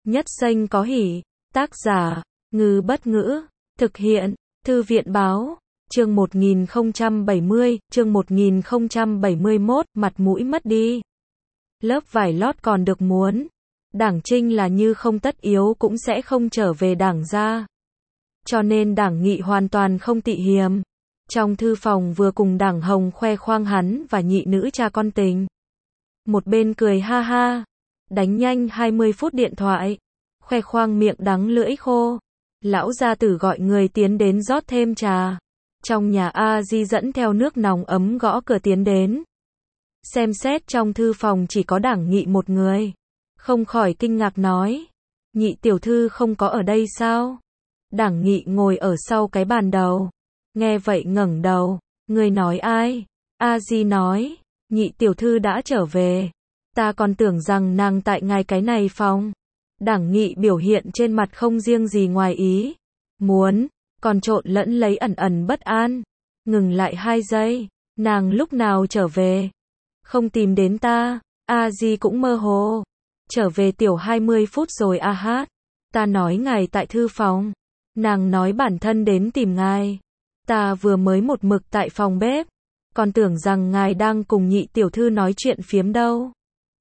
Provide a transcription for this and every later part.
Nhất danh có hỷ. Tác giả, Ngư Bất Ngữ. Thực hiện, Thư viện Báo. Chương 1070, chương 1071, mặt mũi mất đi. Lớp vải lót còn được muốn. Đảng Trinh là như không tất yếu cũng sẽ không trở về đảng ra. Cho nên Đảng Nghị hoàn toàn không tị hiềm. Trong thư phòng vừa cùng Đảng Hồng khoe khoang hắn và nhị nữ cha con tình. Một bên cười ha ha, đánh nhanh 20 phút điện thoại, khoe khoang miệng đắng lưỡi khô. Lão gia tử gọi người tiến đến rót thêm trà. Trong nhà A Di dẫn theo nước nóng ấm gõ cửa tiến đến. Xem xét trong thư phòng chỉ có Đảng Nghị một người. Không khỏi kinh ngạc nói. Nhị tiểu thư không có ở đây sao? Đảng Nghị ngồi ở sau cái bàn đầu. Nghe vậy ngẩng đầu. Người nói ai? A Di nói. Nhị tiểu thư đã trở về. Ta còn tưởng rằng nàng tại ngài cái này phòng. Đảng Nghị biểu hiện trên mặt không riêng gì ngoài ý muốn, còn trộn lẫn lấy ẩn ẩn bất an. Ngừng lại 2 giây. Nàng lúc nào trở về? Không tìm đến ta. A Di cũng mơ hồ. Trở về tiểu 20 phút rồi a hát. Ta nói ngài tại thư phòng. Nàng nói bản thân đến tìm ngài. Ta vừa mới một mực tại phòng bếp. Còn tưởng rằng ngài đang cùng nhị tiểu thư nói chuyện phiếm đâu.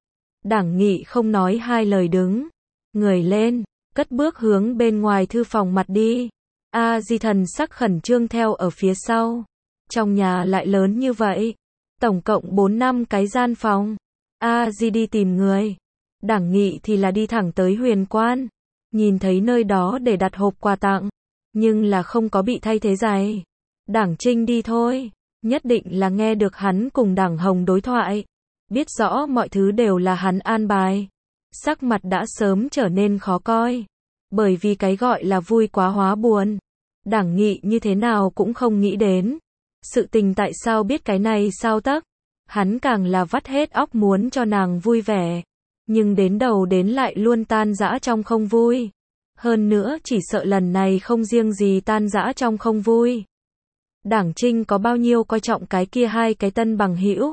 Đảng Nghị không nói 2 lời đứng người lên, cất bước hướng bên ngoài thư phòng mặt đi. A Di thần sắc khẩn trương theo ở phía sau. Trong nhà lại lớn như vậy, tổng cộng 4-5 cái gian phòng. A Di đi tìm người. Đảng Nghị thì là đi thẳng tới Huyền Quan. Nhìn thấy nơi đó để đặt hộp quà tặng, nhưng là không có bị thay thế giày. Đảng Trinh đi thôi, nhất định là nghe được hắn cùng Đảng Hồng đối thoại, biết rõ mọi thứ đều là hắn an bài. Sắc mặt đã sớm trở nên khó coi, bởi vì cái gọi là vui quá hóa buồn. Đảng Nghị như thế nào cũng không nghĩ đến. Sự tình tại sao biết cái này sao tắc. Hắn càng là vắt hết óc muốn cho nàng vui vẻ. Nhưng đến đầu đến lại luôn tan rã trong không vui. Hơn nữa chỉ sợ lần này không riêng gì tan rã trong không vui. Đảng Trinh có bao nhiêu coi trọng cái kia 2 cái tân bằng hữu.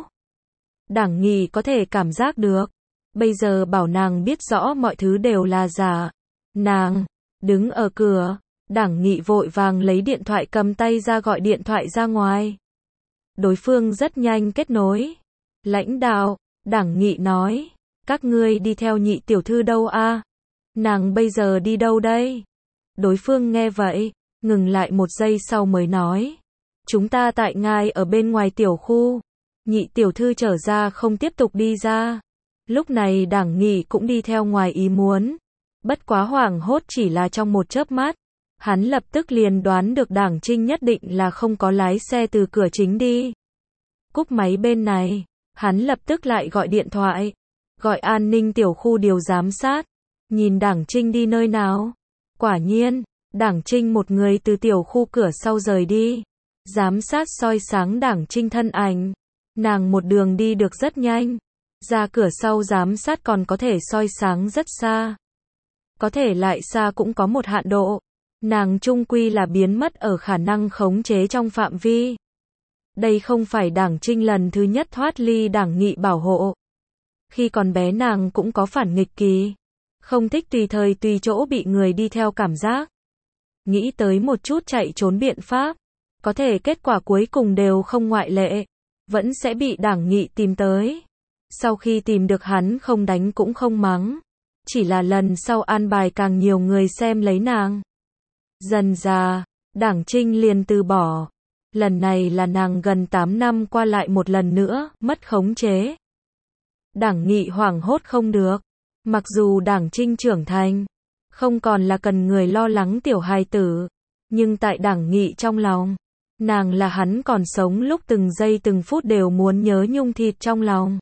Đảng Nghị có thể cảm giác được. Bây giờ bảo nàng biết rõ mọi thứ đều là giả. Nàng đứng ở cửa. Đảng Nghị vội vàng lấy điện thoại cầm tay ra gọi điện thoại ra ngoài. Đối phương rất nhanh kết nối. Lãnh đạo, Đảng Nghị nói. Các ngươi đi theo nhị tiểu thư đâu a? Nàng bây giờ đi đâu đây? Đối phương nghe vậy, ngừng lại 1 giây sau mới nói. Chúng ta tại ngài ở bên ngoài tiểu khu. Nhị tiểu thư trở ra không tiếp tục đi ra. Lúc này Đảng Nghị cũng đi theo ngoài ý muốn. Bất quá hoảng hốt chỉ là trong một chớp mắt. Hắn lập tức liền đoán được Đảng Trinh nhất định là không có lái xe từ cửa chính đi. Cúp máy bên này, hắn lập tức lại gọi điện thoại. Gọi an ninh tiểu khu điều giám sát. Nhìn Đảng Trinh đi nơi nào. Quả nhiên, Đảng Trinh một người từ tiểu khu cửa sau rời đi. Giám sát soi sáng Đảng Trinh thân ảnh. Nàng một đường đi được rất nhanh. Ra cửa sau giám sát còn có thể soi sáng rất xa. Có thể lại xa cũng có một hạn độ. Nàng chung quy là biến mất ở khả năng khống chế trong phạm vi. Đây không phải Đảng Trinh lần thứ nhất thoát ly Đảng Nghị bảo hộ. Khi còn bé nàng cũng có phản nghịch kỳ. Không thích tùy thời tùy chỗ bị người đi theo cảm giác. Nghĩ tới một chút chạy trốn biện pháp. Có thể kết quả cuối cùng đều không ngoại lệ. Vẫn sẽ bị Đảng Nghị tìm tới. Sau khi tìm được hắn không đánh cũng không mắng. Chỉ là lần sau an bài càng nhiều người xem lấy nàng. Dần dà, Đảng Trinh liền từ bỏ. Lần này là nàng gần 8 năm qua lại một lần nữa, mất khống chế. Đảng Nghị hoảng hốt không được. Mặc dù Đảng Trinh trưởng thành, không còn là cần người lo lắng tiểu hài tử. Nhưng tại Đảng Nghị trong lòng, nàng là hắn còn sống lúc từng giây từng phút đều muốn nhớ nhung thịt trong lòng.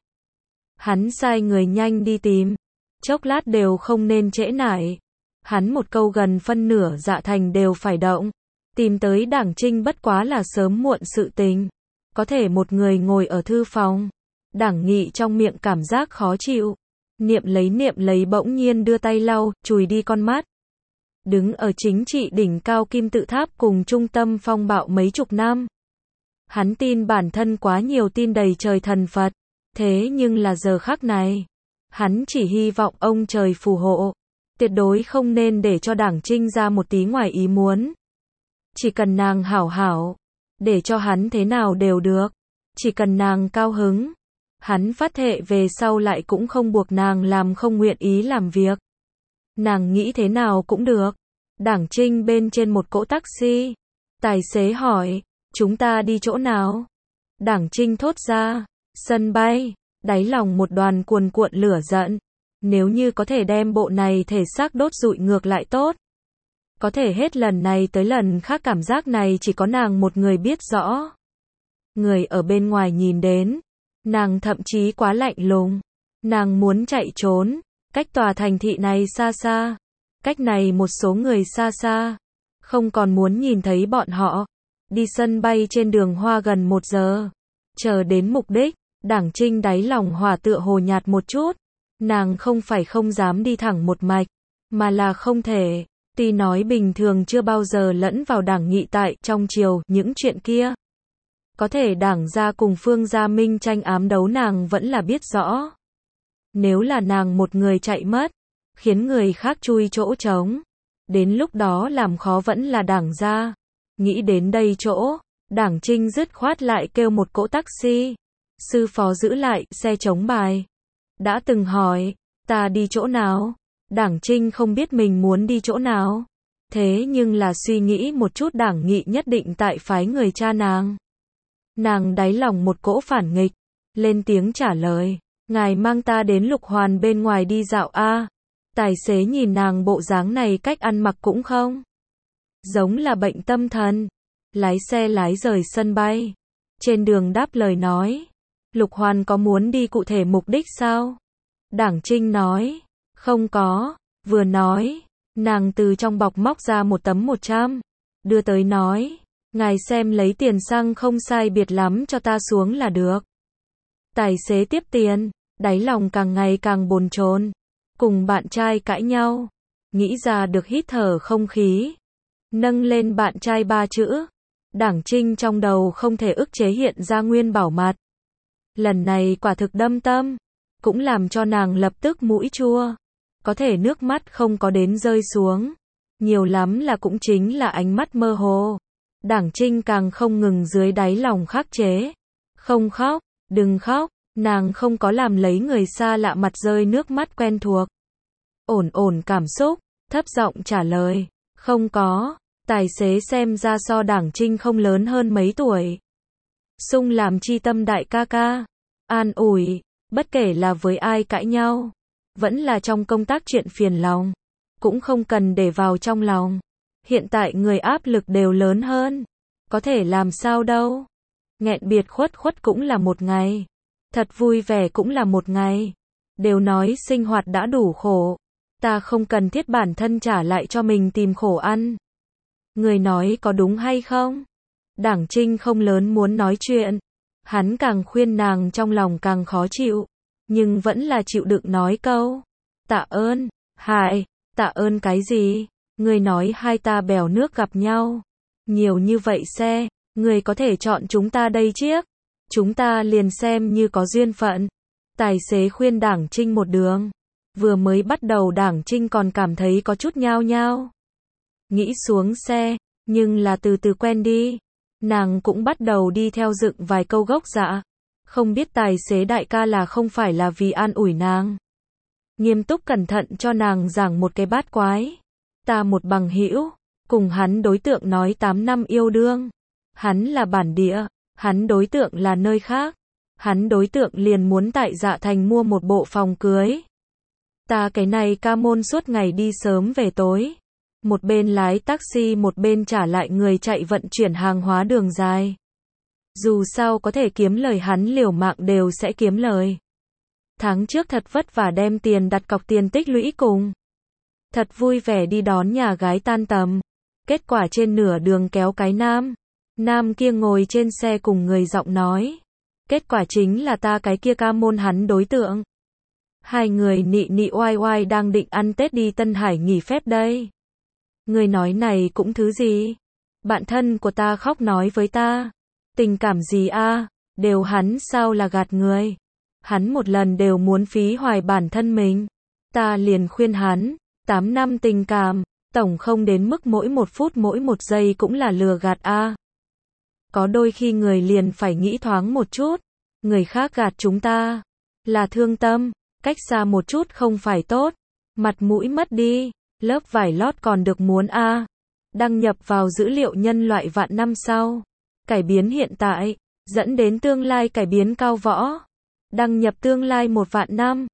Hắn sai người nhanh đi tìm. Chốc lát đều không nên trễ nải. Hắn một câu gần phân nửa dạ thành đều phải động. Tìm tới Đảng Trinh bất quá là sớm muộn sự tình. Có thể một người ngồi ở thư phòng. Đảng Nghị trong miệng cảm giác khó chịu. Niệm lấy bỗng nhiên đưa tay lau, chùi đi con mắt. Đứng ở chính trị đỉnh cao kim tự tháp cùng trung tâm phong bạo mấy chục năm. Hắn tin bản thân quá nhiều tin đầy trời thần Phật. Thế nhưng là giờ khắc này, hắn chỉ hy vọng ông trời phù hộ. Tuyệt đối không nên để cho Đảng Trinh ra một tí ngoài ý muốn. Chỉ cần nàng hảo hảo, để cho hắn thế nào đều được. Chỉ cần nàng cao hứng, hắn phát thệ về sau lại cũng không buộc nàng làm không nguyện ý làm việc. Nàng nghĩ thế nào cũng được. Đảng Trinh bên trên một cỗ taxi. Tài xế hỏi, chúng ta đi chỗ nào? Đảng Trinh thốt ra, sân bay. Đáy lòng một đoàn cuồn cuộn lửa giận. Nếu như có thể đem bộ này thể xác đốt rụi ngược lại tốt. Có thể hết lần này tới lần khác cảm giác này chỉ có nàng một người biết rõ. Người ở bên ngoài nhìn đến, nàng thậm chí quá lạnh lùng. Nàng muốn chạy trốn, cách tòa thành thị này xa xa, cách này một số người xa xa, không còn muốn nhìn thấy bọn họ. Đi sân bay trên đường hoa gần 1 giờ, chờ đến mục đích. Đảng Trinh đáy lòng hỏa tựa hồ nhạt một chút. Nàng không phải không dám đi thẳng một mạch, mà là không thể. Tuy nói bình thường chưa bao giờ lẫn vào Đảng Nghị tại trong triều những chuyện kia. Có thể Đảng gia cùng Phương Gia Minh tranh ám đấu nàng vẫn là biết rõ. Nếu là nàng một người chạy mất, khiến người khác chui chỗ trống, đến lúc đó làm khó vẫn là Đảng gia. Nghĩ đến đây chỗ, Đảng Trinh dứt khoát lại kêu một cỗ taxi. Sư phó giữ lại xe chống bài. Đã từng hỏi, ta đi chỗ nào? Đảng Trinh không biết mình muốn đi chỗ nào. Thế nhưng là suy nghĩ một chút Đảng Nghị nhất định tại phái người cha nàng. Nàng đáy lòng một cỗ phản nghịch, lên tiếng trả lời, ngài mang ta đến Lục Hoàn bên ngoài đi dạo a. Tài xế nhìn nàng bộ dáng này cách ăn mặc cũng không giống là bệnh tâm thần. Lái xe lái rời sân bay. Trên đường đáp lời nói, Lục Hoàn có muốn đi cụ thể mục đích sao? Đảng Trinh nói, không có. Vừa nói, nàng từ trong bọc móc ra một tấm 100, đưa tới nói, ngài xem lấy tiền xăng không sai biệt lắm cho ta xuống là được. Tài xế tiếp tiền, đáy lòng càng ngày càng bồn chồn, cùng bạn trai cãi nhau, nghĩ ra được hít thở không khí, nâng lên bạn trai 3 chữ. Đảng Trinh trong đầu không thể ức chế hiện ra Nguyên Bảo mặt. Lần này quả thực đâm tâm, cũng làm cho nàng lập tức mũi chua. Có thể nước mắt không có đến rơi xuống, nhiều lắm là cũng chính là ánh mắt mơ hồ. Đảng Trinh càng không ngừng dưới đáy lòng khắc chế. Không khóc, đừng khóc. Nàng không có làm lấy người xa lạ mặt rơi nước mắt quen thuộc. Ổn ổn cảm xúc, thấp giọng trả lời, không có. Tài xế xem ra so Đảng Trinh không lớn hơn mấy tuổi. Sung làm chi tâm đại ca ca, an ủi, bất kể là với ai cãi nhau, vẫn là trong công tác chuyện phiền lòng, cũng không cần để vào trong lòng. Hiện tại người áp lực đều lớn hơn, có thể làm sao đâu. Nghẹn biệt khuất khuất cũng là một ngày, thật vui vẻ cũng là một ngày. Đều nói sinh hoạt đã đủ khổ, ta không cần thiết bản thân trả lại cho mình tìm khổ ăn. Người nói có đúng hay không? Đảng Trinh không lớn muốn nói chuyện, hắn càng khuyên nàng trong lòng càng khó chịu, nhưng vẫn là chịu đựng nói câu, tạ ơn. Hại, tạ ơn cái gì? Người nói hai ta bèo nước gặp nhau, nhiều như vậy xe, người có thể chọn chúng ta đây chiếc, chúng ta liền xem như có duyên phận. Tài xế khuyên Đảng Trinh một đường, vừa mới bắt đầu Đảng Trinh còn cảm thấy có chút nhao nhao, nghĩ xuống xe, nhưng là từ từ quen đi, nàng cũng bắt đầu đi theo dựng vài câu gốc dạ. Không biết tài xế đại ca là không phải là vì an ủi nàng, nghiêm túc cẩn thận cho nàng giảng một cái bát quái. Ta một bằng hữu, cùng hắn đối tượng nói 8 năm yêu đương, hắn là bản địa, hắn đối tượng là nơi khác, hắn đối tượng liền muốn tại Dạ Thành mua một bộ phòng cưới. Ta cái này ca môn suốt ngày đi sớm về tối, một bên lái taxi một bên trả lại người chạy vận chuyển hàng hóa đường dài. Dù sao có thể kiếm lời hắn liều mạng đều sẽ kiếm lời. Tháng trước thật vất vả đem tiền đặt cọc tiền tích lũy cùng. Thật vui vẻ đi đón nhà gái tan tầm. Kết quả trên nửa đường kéo cái nam. Nam kia ngồi trên xe cùng người giọng nói. Kết quả chính là ta cái kia ca môn hắn đối tượng. Hai người nị nị oai oai đang định ăn Tết đi Tân Hải nghỉ phép đây. Người nói này cũng thứ gì? Bạn thân của ta khóc nói với ta. Tình cảm gì a? Đều hắn sao là gạt người. Hắn một lần đều muốn phí hoài bản thân mình. Ta liền khuyên hắn, 8 năm tình cảm, tổng không đến mức mỗi một phút mỗi một giây cũng là lừa gạt a. Có đôi khi người liền phải nghĩ thoáng một chút, người khác gạt chúng ta là thương tâm, cách xa một chút không phải tốt, mặt mũi mất đi, lớp vải lót còn được muốn a. Đăng nhập vào dữ liệu nhân loại vạn năm sau, cải biến hiện tại, dẫn đến tương lai cải biến cao võ. Đăng nhập tương lai 1 vạn năm.